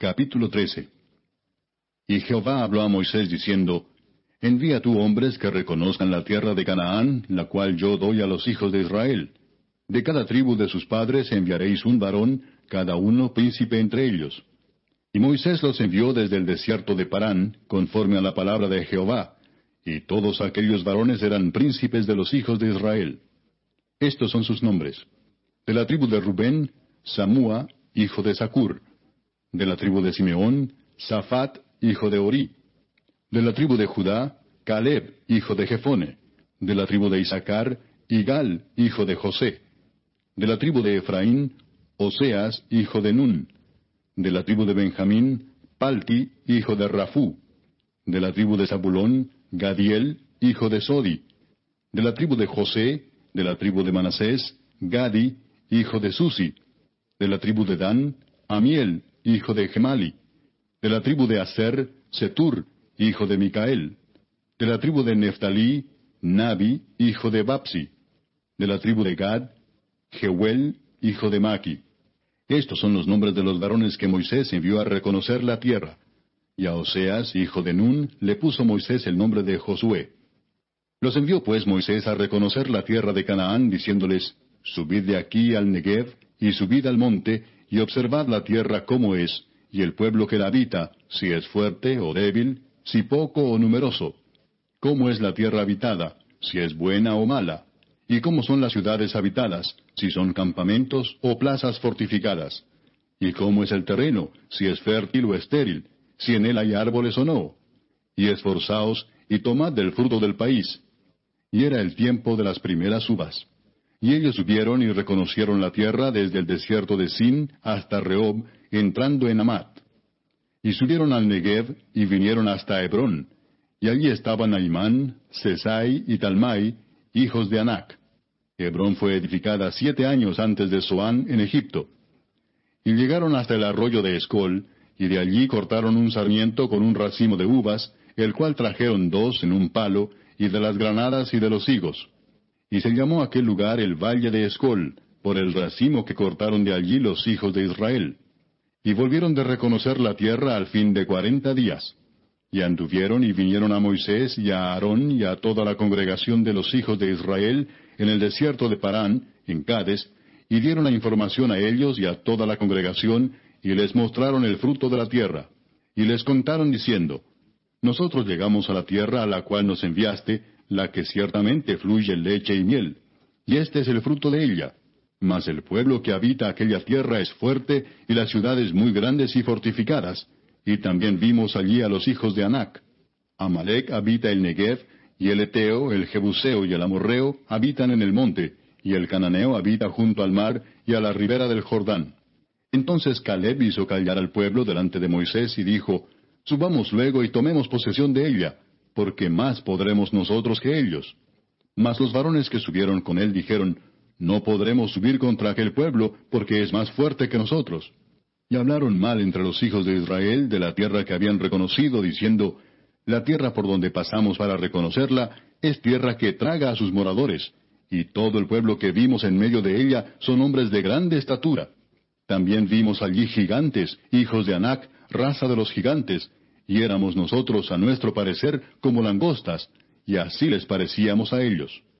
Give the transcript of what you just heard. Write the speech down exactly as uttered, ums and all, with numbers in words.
Capítulo trece. Y Jehová habló a Moisés diciendo, Envía tú hombres que reconozcan la tierra de Canaán, la cual yo doy a los hijos de Israel. De cada tribu de sus padres enviaréis un varón, cada uno príncipe entre ellos. Y Moisés los envió desde el desierto de Parán, conforme a la palabra de Jehová, y todos aquellos varones eran príncipes de los hijos de Israel. Estos son sus nombres. De la tribu de Rubén, Samúa, hijo de Zacur. De la tribu de Simeón, Safat, hijo de Orí. De la tribu de Judá, Caleb, hijo de Jefone. De la tribu de Isaacar, Igal, hijo de José. De la tribu de Efraín, Oseas, hijo de Nun. De la tribu de Benjamín, Palti, hijo de Rafú. De la tribu de Zabulón, Gadiel, hijo de Sodi. De la tribu de José, de la tribu de Manasés, Gadi, hijo de Susi. De la tribu de Dan, Amiel, hijo de Gemali. De la tribu de Aser, Setur, hijo de Micael. De la tribu de Neftalí, Nabi, hijo de Bapsi. De la tribu de Gad, Jeuel, hijo de Maki. Estos son los nombres de los varones que Moisés envió a reconocer la tierra. Y a Oseas, hijo de Nun, le puso Moisés el nombre de Josué. Los envió pues Moisés a reconocer la tierra de Canaán, diciéndoles, Subid de aquí al Negev, y subid al monte, y observad la tierra cómo es, y el pueblo que la habita, si es fuerte o débil, si poco o numeroso. Cómo es la tierra habitada, si es buena o mala. Y cómo son las ciudades habitadas, si son campamentos o plazas fortificadas. Y cómo es el terreno, si es fértil o estéril, si en él hay árboles o no. Y esforzaos, y tomad del fruto del país. Y era el tiempo de las primeras uvas. Y ellos subieron y reconocieron la tierra desde el desierto de Sin hasta Rehob, entrando en Amat. Y subieron al Negev, y vinieron hasta Hebrón. Y allí estaban Aimán, Sesai y Talmai, hijos de Anac. Hebrón fue edificada siete años antes de Zoán en Egipto. Y llegaron hasta el arroyo de Escol, y de allí cortaron un sarmiento con un racimo de uvas, el cual trajeron dos en un palo, y de las granadas y de los higos. Y se llamó aquel lugar el Valle de Escol, por el racimo que cortaron de allí los hijos de Israel. Y volvieron de reconocer la tierra al fin de cuarenta días. Y anduvieron y vinieron a Moisés y a Aarón y a toda la congregación de los hijos de Israel en el desierto de Parán, en Cades, y dieron la información a ellos y a toda la congregación, y les mostraron el fruto de la tierra. Y les contaron diciendo, Nosotros llegamos a la tierra a la cual nos enviaste, la que ciertamente fluye leche y miel, y este es el fruto de ella. Mas el pueblo que habita aquella tierra es fuerte, y las ciudades muy grandes y fortificadas, y también vimos allí a los hijos de Anac. Amalec habita el Negev, y el Eteo, el Jebuseo y el Amorreo habitan en el monte, y el Cananeo habita junto al mar y a la ribera del Jordán. Entonces Caleb hizo callar al pueblo delante de Moisés y dijo, Subamos luego y tomemos posesión de ella, porque más podremos nosotros que ellos. Mas los varones que subieron con él dijeron, No podremos subir contra aquel pueblo, porque es más fuerte que nosotros. Y hablaron mal entre los hijos de Israel de la tierra que habían reconocido, diciendo, La tierra por donde pasamos para reconocerla es tierra que traga a sus moradores, y todo el pueblo que vimos en medio de ella son hombres de grande estatura. También vimos allí gigantes, hijos de Anac, raza de los gigantes, y éramos nosotros, a nuestro parecer, como langostas, y así les parecíamos a ellos.